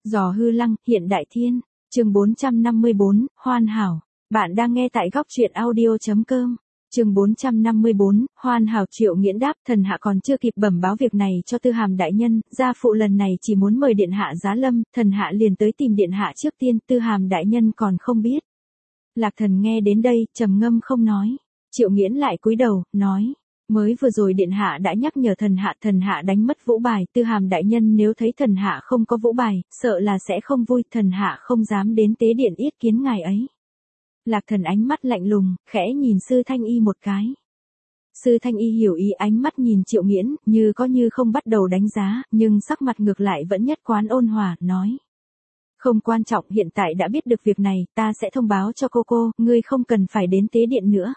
Giò hư lăng, hiện đại thiên. Chương 454, hoàn hảo. Bạn đang nghe tại góc truyện audio.com. Chương 454, hoàn hảo. Triệu Nghiễn đáp, thần hạ còn chưa kịp bẩm báo việc này cho Tư Hàm đại nhân, gia phụ lần này chỉ muốn mời điện hạ giá lâm, thần hạ liền tới tìm điện hạ trước tiên, Tư Hàm đại nhân còn không biết. Lạc Thần nghe đến đây, trầm ngâm không nói. Triệu Nghiễn lại cúi đầu, nói: mới vừa rồi điện hạ đã nhắc nhở thần hạ đánh mất vũ bài, Tư Hàm đại nhân nếu thấy thần hạ không có vũ bài, sợ là sẽ không vui, thần hạ không dám đến tế điện yết kiến ngài ấy. Lạc Thần ánh mắt lạnh lùng, khẽ nhìn Sư Thanh Y một cái. Sư Thanh Y hiểu ý, ánh mắt nhìn Triệu Nghiễn, như có như không bắt đầu đánh giá, nhưng sắc mặt ngược lại vẫn nhất quán ôn hòa, nói: không quan trọng, hiện tại đã biết được việc này, ta sẽ thông báo cho cô, ngươi không cần phải đến tế điện nữa.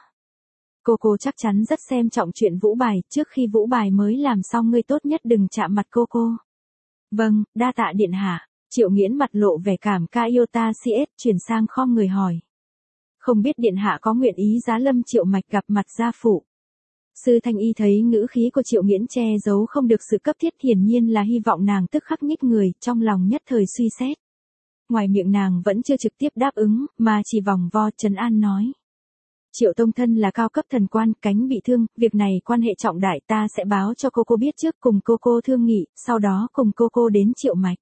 Cô chắc chắn rất xem trọng chuyện vũ bài, trước khi vũ bài mới làm xong ngươi tốt nhất đừng chạm mặt cô. Vâng, đa tạ điện hạ. Triệu Nghiễn mặt lộ vẻ cảm ca yêu ta CS, chuyển sang khom người hỏi: không biết điện hạ có nguyện ý giá lâm Triệu Mạch gặp mặt gia phụ. Sư Thanh Y thấy ngữ khí của Triệu Nghiễn che giấu không được sự cấp thiết, hiển nhiên là hy vọng nàng tức khắc nhích người, trong lòng nhất thời suy xét. Ngoài miệng nàng vẫn chưa trực tiếp đáp ứng, mà chỉ vòng vo trấn an nói: Triệu tông thân là cao cấp thần quan, cánh bị thương, việc này quan hệ trọng đại, ta sẽ báo cho cô biết trước, cùng cô thương nghị, sau đó cùng cô đến Triệu Mạch.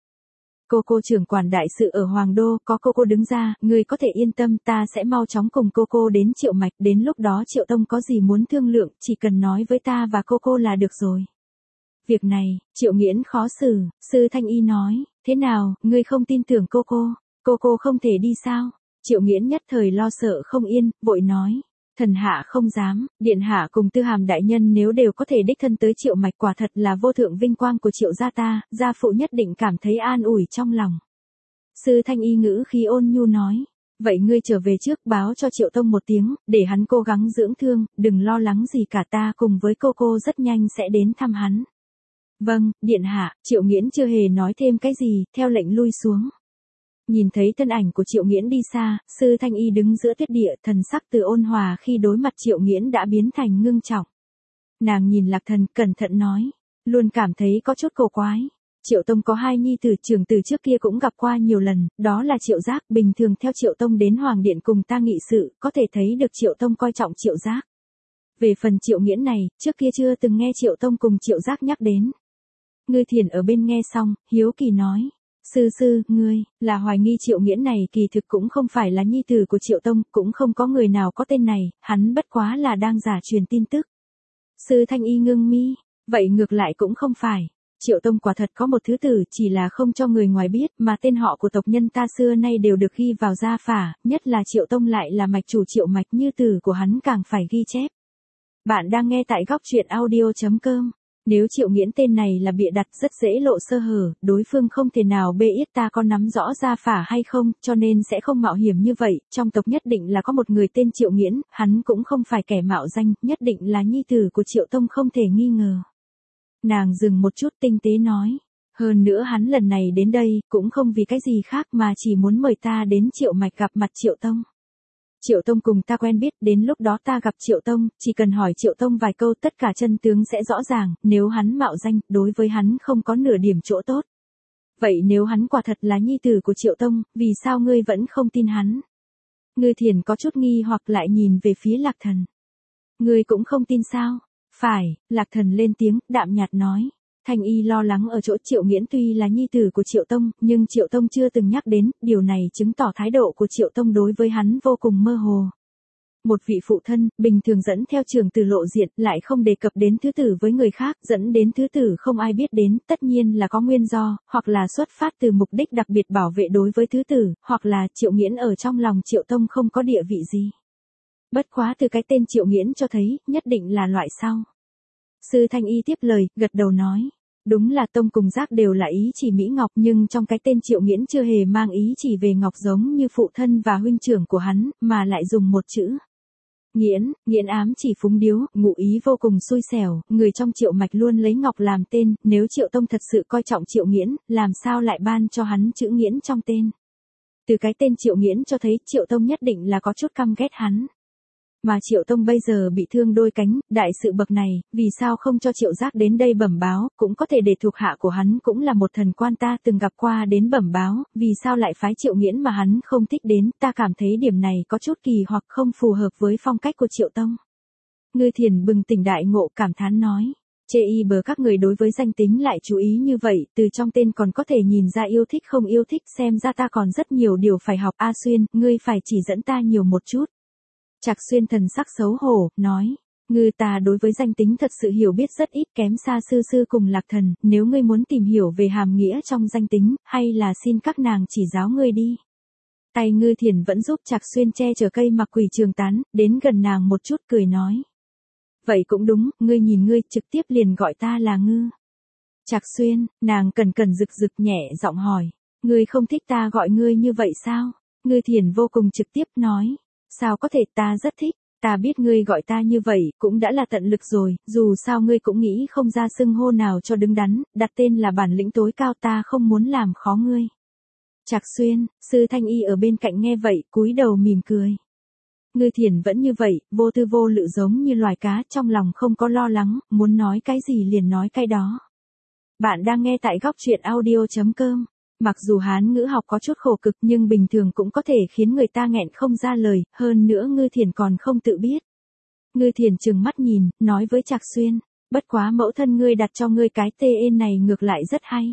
Cô trưởng quản đại sự ở Hoàng Đô, có cô đứng ra, người có thể yên tâm, ta sẽ mau chóng cùng cô đến Triệu Mạch, đến lúc đó Triệu tông có gì muốn thương lượng, chỉ cần nói với ta và cô là được rồi. Việc này, Triệu Nghiễn khó xử, Sư Thanh Y nói: thế nào, ngươi không tin tưởng cô không thể đi sao? Triệu Nghiễn nhất thời lo sợ không yên, vội nói: thần hạ không dám, điện hạ cùng Tư Hàm đại nhân nếu đều có thể đích thân tới Triệu Mạch, quả thật là vô thượng vinh quang của Triệu gia ta, gia phụ nhất định cảm thấy an ủi trong lòng. Sư Thanh Y ngữ khí ôn nhu nói: vậy ngươi trở về trước, báo cho Triệu tông một tiếng, để hắn cố gắng dưỡng thương, đừng lo lắng gì cả, ta cùng với cô rất nhanh sẽ đến thăm hắn. Vâng, điện hạ. Triệu Nghiễn chưa hề nói thêm cái gì, theo lệnh lui xuống. Nhìn thấy thân ảnh của Triệu Nghiễn đi xa, Sư Thanh Y đứng giữa tuyết địa, thần sắc từ ôn hòa khi đối mặt Triệu Nghiễn đã biến thành ngưng trọng. Nàng nhìn Lạc Thần, cẩn thận nói: luôn cảm thấy có chút cổ quái. Triệu tông có hai nhi tử, trưởng tử trước kia cũng gặp qua nhiều lần, đó là Triệu Giác, bình thường theo Triệu tông đến Hoàng điện cùng ta nghị sự, có thể thấy được Triệu tông coi trọng Triệu Giác. Về phần Triệu Nghiễn này, trước kia chưa từng nghe Triệu tông cùng Triệu Giác nhắc đến. Ngư Thiền ở bên nghe xong, hiếu kỳ nói: sư, ngươi, là hoài nghi Triệu Nghiễn này kỳ thực cũng không phải là nhi tử của Triệu tông, cũng không có người nào có tên này, hắn bất quá là đang giả truyền tin tức. Sư Thanh Y ngưng mi: vậy ngược lại cũng không phải. Triệu tông quả thật có một thứ tử, chỉ là không cho người ngoài biết, mà tên họ của tộc nhân ta xưa nay đều được ghi vào gia phả, nhất là Triệu tông lại là mạch chủ Triệu Mạch, như tử của hắn càng phải ghi chép. Bạn đang nghe tại góc truyện audio.com. Nếu Triệu Nghiễn tên này là bịa đặt, rất dễ lộ sơ hở, đối phương không thể nào bê yết ta có nắm rõ gia phả hay không, cho nên sẽ không mạo hiểm như vậy, trong tộc nhất định là có một người tên Triệu Nghiễn, hắn cũng không phải kẻ mạo danh, nhất định là nhi tử của Triệu tông không thể nghi ngờ. Nàng dừng một chút, tinh tế nói: hơn nữa hắn lần này đến đây, cũng không vì cái gì khác mà chỉ muốn mời ta đến Triệu Mạch gặp mặt Triệu tông. Triệu tông cùng ta quen biết, đến lúc đó ta gặp Triệu tông, chỉ cần hỏi Triệu tông vài câu tất cả chân tướng sẽ rõ ràng, nếu hắn mạo danh, đối với hắn không có nửa điểm chỗ tốt. Vậy nếu hắn quả thật là nhi tử của Triệu tông, vì sao ngươi vẫn không tin hắn? Ngư Thiền có chút nghi hoặc lại nhìn về phía Lạc Thần. Ngươi cũng không tin sao? Phải, Lạc Thần lên tiếng, đạm nhạt nói. Thanh Y lo lắng ở chỗ Triệu Nghiễn tuy là nhi tử của Triệu tông, nhưng Triệu tông chưa từng nhắc đến, điều này chứng tỏ thái độ của Triệu tông đối với hắn vô cùng mơ hồ. Một vị phụ thân, bình thường dẫn theo trưởng tử lộ diện, lại không đề cập đến thứ tử với người khác, dẫn đến thứ tử không ai biết đến, tất nhiên là có nguyên do, hoặc là xuất phát từ mục đích đặc biệt bảo vệ đối với thứ tử, hoặc là Triệu Nghiễn ở trong lòng Triệu tông không có địa vị gì. Bất quá từ cái tên Triệu Nghiễn cho thấy, nhất định là loại sau. Sư Thanh Y tiếp lời, gật đầu nói: đúng là tông cùng Giác đều là ý chỉ Mỹ Ngọc, nhưng trong cái tên Triệu Nghiễn chưa hề mang ý chỉ về Ngọc giống như phụ thân và huynh trưởng của hắn, mà lại dùng một chữ Nghiễn ám chỉ phúng điếu, ngụ ý vô cùng xui xẻo, người trong Triệu Mạch luôn lấy Ngọc làm tên, nếu Triệu tông thật sự coi trọng Triệu Nghiễn, làm sao lại ban cho hắn chữ Nghiễn trong tên. Từ cái tên Triệu Nghiễn cho thấy Triệu tông nhất định là có chút căm ghét hắn. Mà Triệu Tông bây giờ bị thương đôi cánh, đại sự bậc này, vì sao không cho Triệu Giác đến đây bẩm báo, cũng có thể để thuộc hạ của hắn cũng là một thần quan ta từng gặp qua đến bẩm báo, vì sao lại phái Triệu Nghiễn mà hắn không thích đến, ta cảm thấy điểm này có chút kỳ hoặc không phù hợp với phong cách của Triệu Tông. Ngư Thiền bừng tỉnh đại ngộ cảm thán nói. Chê y bờ các người đối với danh tính lại chú ý như vậy, từ trong tên còn có thể nhìn ra yêu thích không yêu thích, xem ra ta còn rất nhiều điều phải học. A Xuyên, ngươi phải chỉ dẫn ta nhiều một chút. Trạc Xuyên thần sắc xấu hổ, nói. Ngư ta đối với danh tính thật sự hiểu biết rất ít, kém xa sư sư cùng Lạc Thần, nếu ngươi muốn tìm hiểu về hàm nghĩa trong danh tính, hay là xin các nàng chỉ giáo ngươi đi. Tay Ngư Thiền vẫn giúp Trạc Xuyên che chở cây mặc quỷ trường tán, đến gần nàng một chút cười nói. Vậy cũng đúng, ngươi nhìn ngươi, trực tiếp liền gọi ta là Ngư. Trạc Xuyên, nàng cần rực rực nhẹ giọng hỏi. Ngươi không thích ta gọi ngươi như vậy sao? Ngư Thiền vô cùng trực tiếp nói. Sao có thể, ta rất thích, ta biết ngươi gọi ta như vậy, cũng đã là tận lực rồi, dù sao ngươi cũng nghĩ không ra xưng hô nào cho đứng đắn, đặt tên là bản lĩnh tối cao, ta không muốn làm khó ngươi. Trạc Xuyên, Sư Thanh Y ở bên cạnh nghe vậy, cúi đầu mỉm cười. Ngư Thiền vẫn như vậy, vô tư vô lự giống như loài cá, trong lòng không có lo lắng, muốn nói cái gì liền nói cái đó. Bạn đang nghe tại góc truyện audio.com. Mặc dù Hán ngữ học có chút khổ cực nhưng bình thường cũng có thể khiến người ta nghẹn không ra lời, hơn nữa Ngư Thiền còn không tự biết. Ngư Thiền trừng mắt nhìn, nói với Trạc Xuyên, bất quá mẫu thân ngươi đặt cho ngươi cái tên này ngược lại rất hay.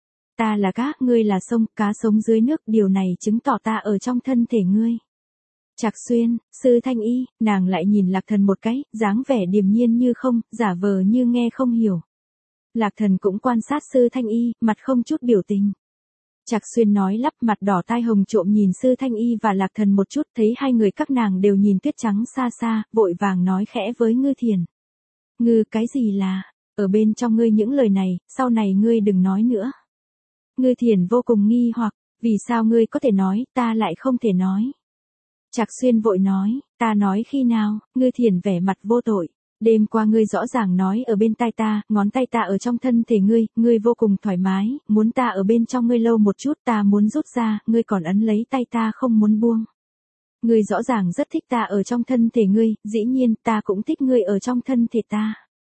Ta là cá, ngươi là sông, cá sống dưới nước, điều này chứng tỏ ta ở trong thân thể ngươi. Trạc Xuyên, Sư Thanh Y, nàng lại nhìn Lạc Thần một cái, dáng vẻ điềm nhiên như không, giả vờ như nghe không hiểu. Lạc Thần cũng quan sát Sư Thanh Y, mặt không chút biểu tình. Trạc Xuyên nói lắp, mặt đỏ tai hồng trộm nhìn Sư Thanh Y và Lạc Thần một chút, thấy hai người các nàng đều nhìn tuyết trắng xa xa, vội vàng nói khẽ với Ngư Thiền. Ngư, cái gì là, ở bên trong ngươi những lời này, sau này ngươi đừng nói nữa. Ngư Thiền vô cùng nghi hoặc, vì sao ngươi có thể nói, ta lại không thể nói. Trạc Xuyên vội nói, ta nói khi nào, Ngư Thiền vẻ mặt vô tội. Đêm qua ngươi rõ ràng nói ở bên tai ta, ngón tay ta ở trong thân thể ngươi vô cùng thoải mái, muốn ta ở bên trong ngươi lâu một chút, ta muốn rút ra, ngươi còn ấn lấy tay ta không muốn buông. Ngươi rõ ràng rất thích ta ở trong thân thể ngươi, dĩ nhiên ta cũng thích ngươi ở trong thân thể ta.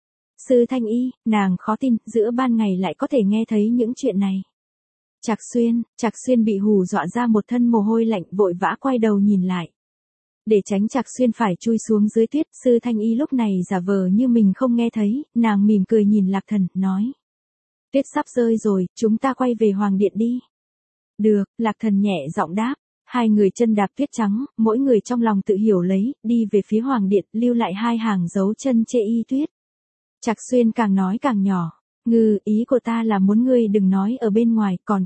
Sư Thanh Y, nàng khó tin, giữa ban ngày lại có thể nghe thấy những chuyện này. Trạc Xuyên bị hù dọa ra một thân mồ hôi lạnh, vội vã quay đầu nhìn lại. Để tránh Trạc Xuyên phải chui xuống dưới tuyết, Sư Thanh Y lúc này giả vờ như mình không nghe thấy, nàng mỉm cười nhìn Lạc Thần, nói. Tuyết sắp rơi rồi, chúng ta quay về Hoàng Điện đi. Được, Lạc Thần nhẹ giọng đáp. Hai người chân đạp tuyết trắng, mỗi người trong lòng tự hiểu lấy, đi về phía Hoàng Điện, lưu lại hai hàng dấu chân chê y tuyết. Trạc Xuyên càng nói càng nhỏ. Ngư, ý của ta là muốn ngươi đừng nói ở bên ngoài, còn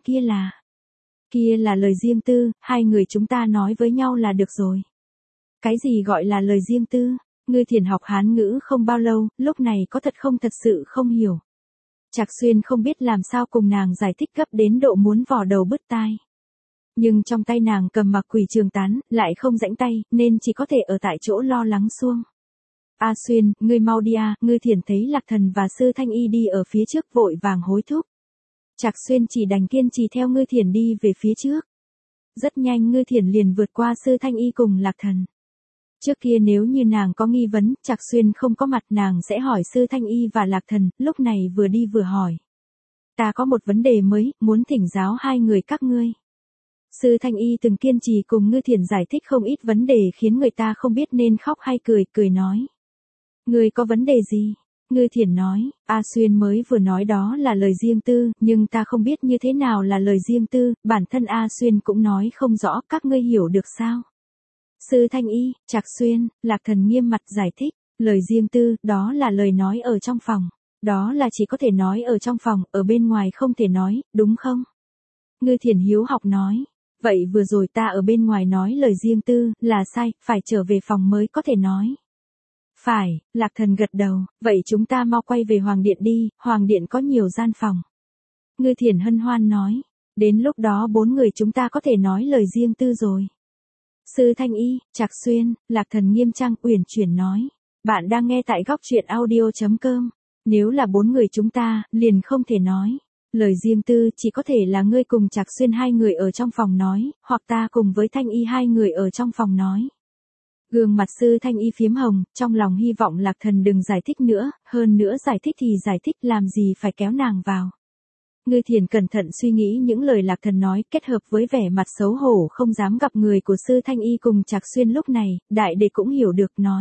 kia là lời riêng tư, hai người chúng ta nói với nhau là được rồi. Cái gì gọi là lời riêng tư? Ngư Thiền học Hán ngữ không bao lâu, lúc này có thật sự không hiểu. Trạc Xuyên không biết làm sao cùng nàng giải thích, gấp đến độ muốn vò đầu bứt tai. Nhưng trong tay nàng cầm mặc quỷ trường tán, lại không rãnh tay, nên chỉ có thể ở tại chỗ lo lắng xuông. A Xuyên, ngươi mau đi à, Ngư Thiền thấy Lạc Thần và Sư Thanh Y đi ở phía trước vội vàng hối thúc. Trạc Xuyên chỉ đành kiên trì theo Ngư Thiền đi về phía trước. Rất nhanh Ngư Thiền liền vượt qua Sư Thanh Y cùng Lạc Thần. Trước kia nếu như nàng có nghi vấn, Trạc Xuyên không có mặt, nàng sẽ hỏi Sư Thanh Y và Lạc Thần, lúc này vừa đi vừa hỏi. Ta có một vấn đề mới, muốn thỉnh giáo hai người các ngươi. Sư Thanh Y từng kiên trì cùng Ngư Thiền giải thích không ít vấn đề khiến người ta không biết nên khóc hay cười nói. Ngươi có vấn đề gì? Ngư Thiền nói, A Xuyên mới vừa nói đó là lời riêng tư, nhưng ta không biết như thế nào là lời riêng tư, bản thân A Xuyên cũng nói không rõ, các ngươi hiểu được sao? Sư Thanh Y, Trạc Xuyên, Lạc Thần nghiêm mặt giải thích, lời riêng tư, đó là lời nói ở trong phòng. Đó là chỉ có thể nói ở trong phòng, ở bên ngoài không thể nói, đúng không? Ngư Thiền hiếu học nói, vậy vừa rồi ta ở bên ngoài nói lời riêng tư, là sai, phải trở về phòng mới có thể nói. Phải, Lạc Thần gật đầu, vậy chúng ta mau quay về Hoàng Điện đi, Hoàng Điện có nhiều gian phòng. Ngư Thiền hân hoan nói, đến lúc đó bốn người chúng ta có thể nói lời riêng tư rồi. Sư Thanh Y, Trạc Xuyên, Lạc Thần nghiêm trang uyển chuyển nói, bạn đang nghe tại góc truyện audio.com, nếu là bốn người chúng ta, liền không thể nói. Lời riêng tư chỉ có thể là ngươi cùng Trạc Xuyên hai người ở trong phòng nói, hoặc ta cùng với Thanh Y hai người ở trong phòng nói. Gương mặt Sư Thanh Y phiếm hồng, trong lòng hy vọng Lạc Thần đừng giải thích nữa, hơn nữa giải thích thì giải thích làm gì phải kéo nàng vào. Ngư Thiền cẩn thận suy nghĩ những lời Lạc Thần nói, kết hợp với vẻ mặt xấu hổ không dám gặp người của Sư Thanh Y cùng Trạc Xuyên lúc này, đại đệ cũng hiểu được nói.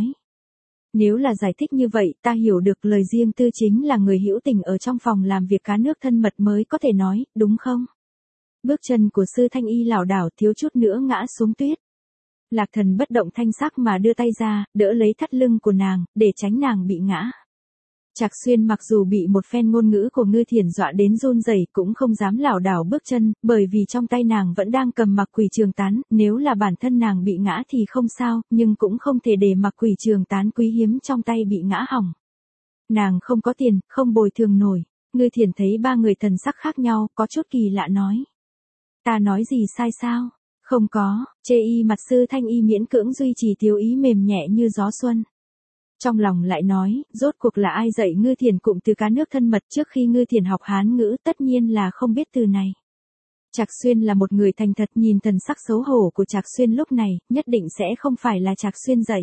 Nếu là giải thích như vậy, ta hiểu được lời riêng tư chính là người hữu tình ở trong phòng làm việc cá nước thân mật mới có thể nói, đúng không? Bước chân của Sư Thanh Y lảo đảo thiếu chút nữa ngã xuống tuyết. Lạc Thần bất động thanh sắc mà đưa tay ra, đỡ lấy thắt lưng của nàng, để tránh nàng bị ngã. Trạc Xuyên mặc dù bị một phen ngôn ngữ của Ngư Thiền dọa đến run rẩy cũng không dám lảo đảo bước chân, bởi vì trong tay nàng vẫn đang cầm mặc quỷ trường tán, nếu là bản thân nàng bị ngã thì không sao, nhưng cũng không thể để mặc quỷ trường tán quý hiếm trong tay bị ngã hỏng. Nàng không có tiền, không bồi thường nổi. Ngư Thiền thấy ba người thần sắc khác nhau, có chút kỳ lạ nói. Ta nói gì sai sao? Không có, chê y mặt Sư Thanh Y miễn cưỡng duy trì thiếu ý mềm nhẹ như gió xuân. Trong lòng lại nói, rốt cuộc là ai dạy Ngư Thiền cụm từ cá nước thân mật trước khi Ngư Thiền học Hán ngữ, tất nhiên là không biết từ này. Trạc Xuyên là một người thành thật, nhìn thần sắc xấu hổ của Trạc Xuyên lúc này, nhất định sẽ không phải là Trạc Xuyên dạy.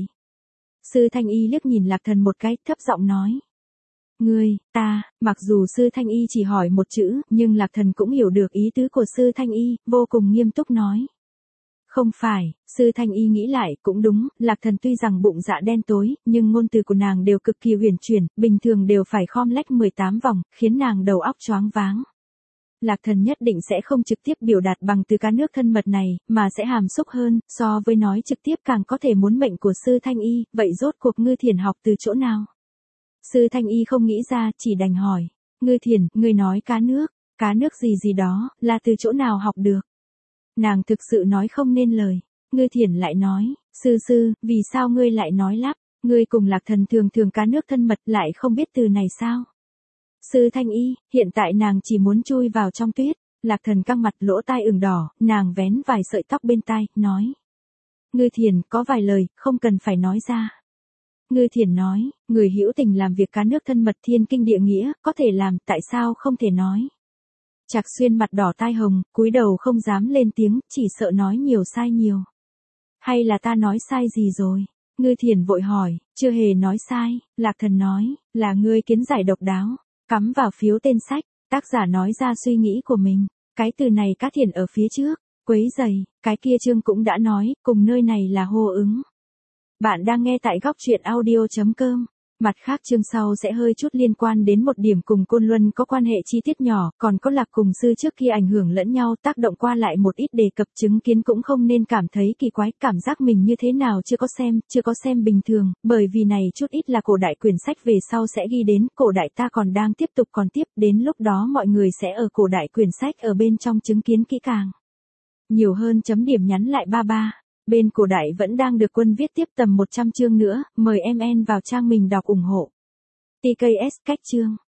Sư Thanh Y liếc nhìn Lạc Thần một cái, thấp giọng nói. Ngươi, ta, mặc dù Sư Thanh Y chỉ hỏi một chữ, nhưng Lạc Thần cũng hiểu được ý tứ của Sư Thanh Y, vô cùng nghiêm túc nói. Không phải, Sư Thanh Y nghĩ lại, cũng đúng, Lạc Thần tuy rằng bụng dạ đen tối, nhưng ngôn từ của nàng đều cực kỳ huyền chuyển, bình thường đều phải khom lách 18 vòng, khiến nàng đầu óc choáng váng. Lạc Thần nhất định sẽ không trực tiếp biểu đạt bằng từ cá nước thân mật này, mà sẽ hàm xúc hơn, so với nói trực tiếp càng có thể muốn mệnh của Sư Thanh Y, vậy rốt cuộc Ngư Thiền học từ chỗ nào? Sư Thanh Y không nghĩ ra, chỉ đành hỏi. Ngư Thiền, ngươi nói cá nước gì gì đó, là từ chỗ nào học được? Nàng thực sự nói không nên lời. Ngư Thiền lại nói, sư, vì sao ngươi lại nói lắp, ngươi cùng Lạc Thần thường cá nước thân mật lại không biết từ này sao? Sư Thanh Y, hiện tại nàng chỉ muốn chui vào trong tuyết. Lạc Thần căng mặt, lỗ tai ửng đỏ, nàng vén vài sợi tóc bên tai, nói. Ngư Thiền, có vài lời, không cần phải nói ra. Ngư Thiền nói, người hữu tình làm việc cá nước thân mật thiên kinh địa nghĩa, có thể làm, tại sao không thể nói? Trạc Xuyên mặt đỏ tai hồng, cúi đầu không dám lên tiếng, chỉ sợ nói nhiều sai nhiều. Hay là ta nói sai gì rồi? Ngư Thiền vội hỏi, chưa hề nói sai. Lạc Thần nói, là ngươi kiến giải độc đáo, cắm vào phiếu tên sách, tác giả nói ra suy nghĩ của mình. Cái từ này cá thiền ở phía trước, quấy rầy, cái kia chương cũng đã nói, cùng nơi này là hô ứng. Bạn đang nghe tại góc truyện audio.com. Mặt khác chương sau sẽ hơi chút liên quan đến một điểm cùng Côn Luân có quan hệ chi tiết nhỏ, còn có Lạc cùng sư trước khi ảnh hưởng lẫn nhau tác động qua lại một ít đề cập chứng kiến cũng không nên cảm thấy kỳ quái, cảm giác mình như thế nào chưa có xem bình thường, bởi vì này chút ít là cổ đại quyển sách về sau sẽ ghi đến, cổ đại ta còn đang tiếp tục đến lúc đó mọi người sẽ ở cổ đại quyển sách ở bên trong chứng kiến kỹ càng. Nhiều hơn chấm điểm nhắn lại 33. Bên cổ đại vẫn đang được Quân viết tiếp tầm 100 chương nữa, mời em vào trang mình đọc ủng hộ. TKS cách chương